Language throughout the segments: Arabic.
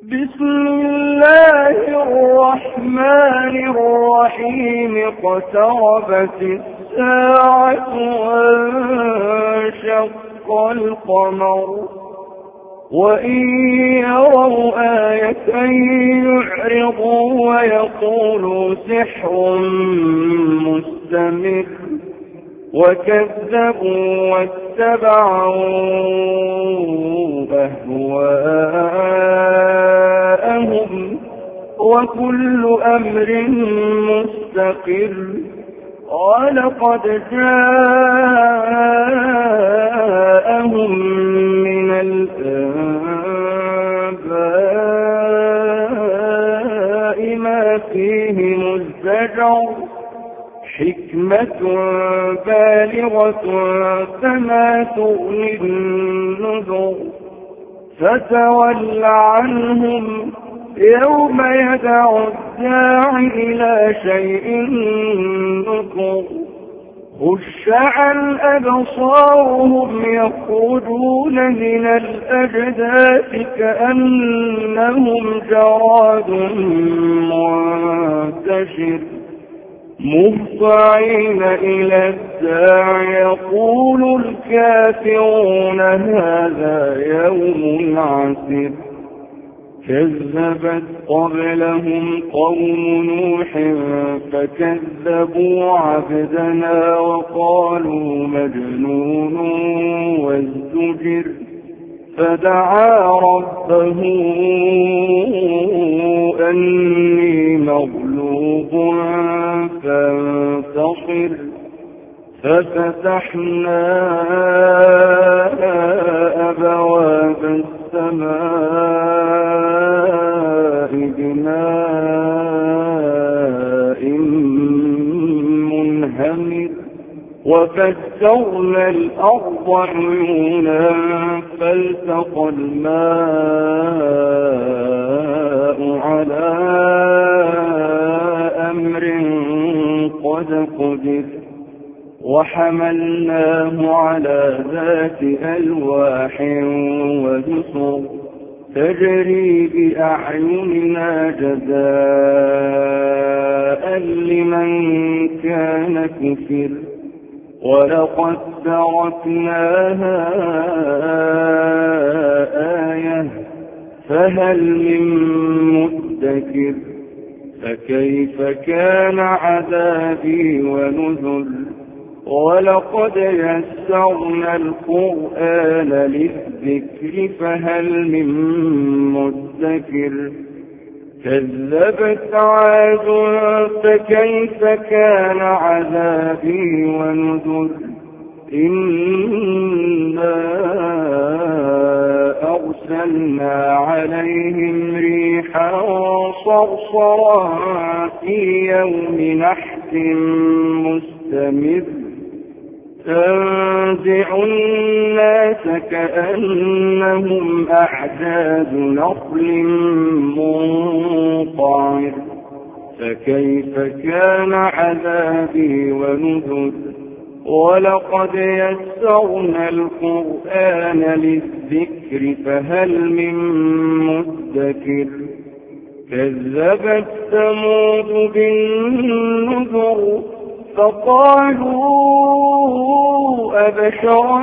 بسم الله الرحمن الرحيم. اقتربت الساعة وانشق القمر وإن يروا آية يعرضوا ويقولوا سحر مستمر وكذبوا واتبعوا أهواءهم وكل أمر مستقر. ولقد جاءهم من الأنباء ما فيه مزدجر حكمة بالغة فما تغني النذر. فتول عنهم يوم يدعو الداع إلى شيء نكر. خش عن أبصارهم يخرجون من الأجداث كأنهم جراد منتشر مهطعين إلى الداع يقول الكافرون هذا يوم عسر. كذبت قبلهم قوم نوح فكذبوا عبدنا وقالوا مجنون وازدجر. فدعا ربه أني مغلوب فانتصر. ففتحنا أبواب السماء بماء منهمر وفجرنا الأرض عيونا فالتقى الماء على أمر قد قدر. وحملناه على ذات ألواح ودسر تجري بأعيننا جزاء لمن كان كفر. ولقد تركناها آية فهل من مدكر. فكيف كان عذابي ونذر. ولقد يسرنا القرآن للذكر فهل من مدكر. كذبت عاد فكيف كان عذابي ونذر. إنا أرسلنا عليهم ريحا صرصرا في يوم نحس مستمر تنزع الناس كأنهم أعجاز نخل منقعر. فكيف كان عذابي ونذر. ولقد يسرنا القرآن للذكر فهل من مدكر. كذبت ثمود بالنذر فقالوا أبشرا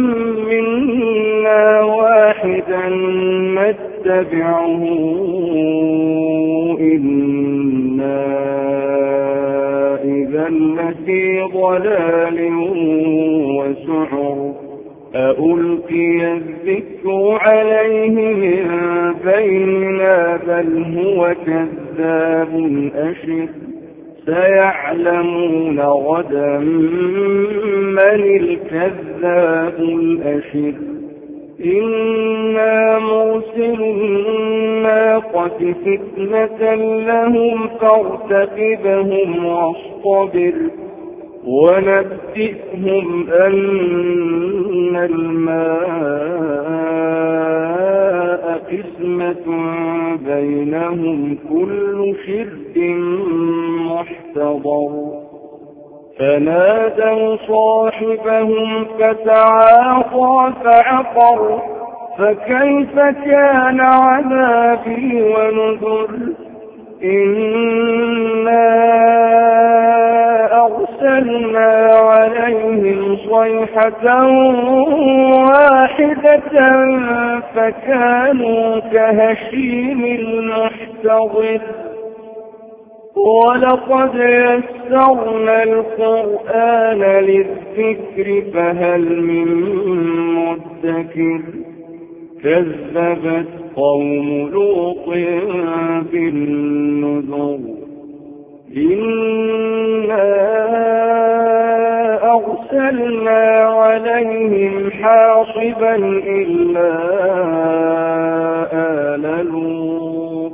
منا واحدا نتبعه إنا إذا لفي ضلال وسعر. أألقي الذكر عليه من بيننا بل هو كذاب أشر. سيعلمون غدا من الكذاب الأشر. إنا مرسل الناقة فتنة لهم فارتقبهم واصطبر. ونبئهم أن الماء قسمة بينهم كل شرب محتضر. فنادوا صاحبهم فتعاطى فعقر فكيف كان عذابي ونذر إنا أرسلنا عليهم صيحة واحدة فكانوا كهشيم المحتضر ولقد يسرنا القرآن للذكر فهل من مدكر كذبت قوم لوط بالنذر إنا أرسلنا عليهم حاصبا إلا آل لوط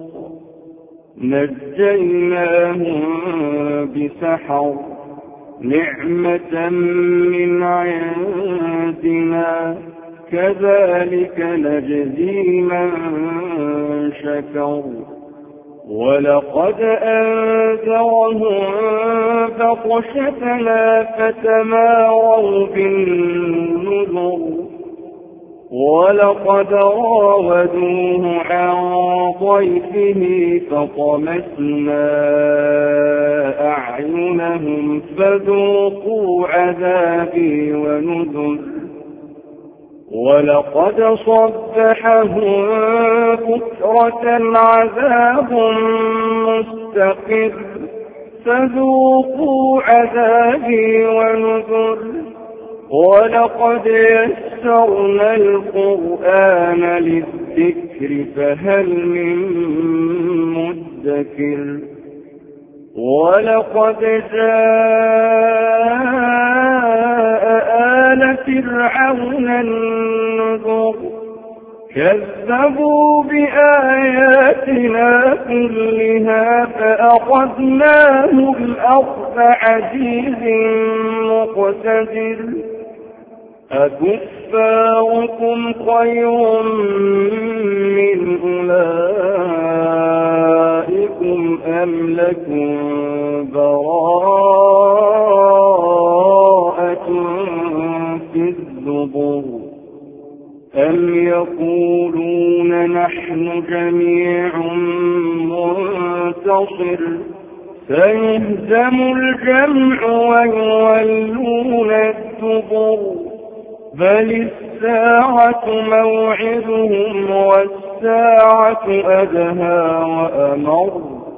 نجيناهم بسحر نعمة من عندنا كذلك نجزي من شكر ولقد أنذرهم بطشتنا فتماروا بالنذر ولقد راودوه عن ضيفه فطمسنا أعينهم فذوقوا عذابي ونذر ولقد صبحهم بكرة عذاب مستقر فذوقوا عذابي ونذر ولقد يسرنا القرآن للذكر فهل من مدكر ولقد جاء آل فرعون النذر كذبوا بآياتنا كلها فأخذناهم أخذ عزيز مقتدر أكفاركم خير من أولئكم أم لكم براءة في الزبر أم يقولون نحن جميع منتصر سيهزم الجمع ويولون الدبر بل الساعة موعدهم والساعة أدهى وأمر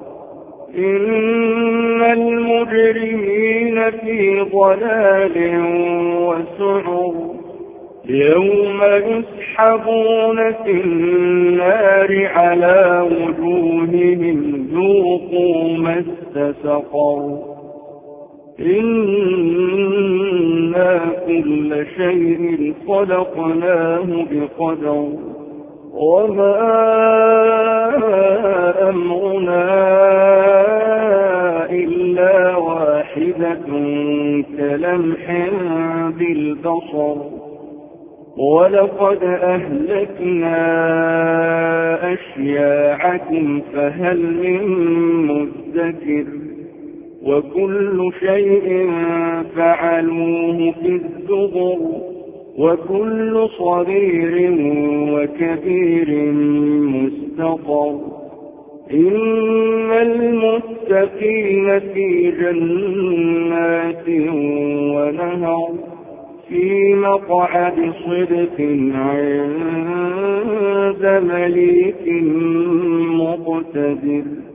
إن المجرمين في ضلال وسعر يوم يسحبون في النار على وجوههم ذوقوا مس سقر إنا كل شيء خلقناه بقدر وما أمرنا إلا واحدة كلمح بالبصر ولقد أهلكنا أشياعكم فهل من مدكر وكل شيء فعلوه في الزبر وكل صغير وكبير مستطر إن المتقين في جنات ونهر في مقعد صدق عند مليك مقتدر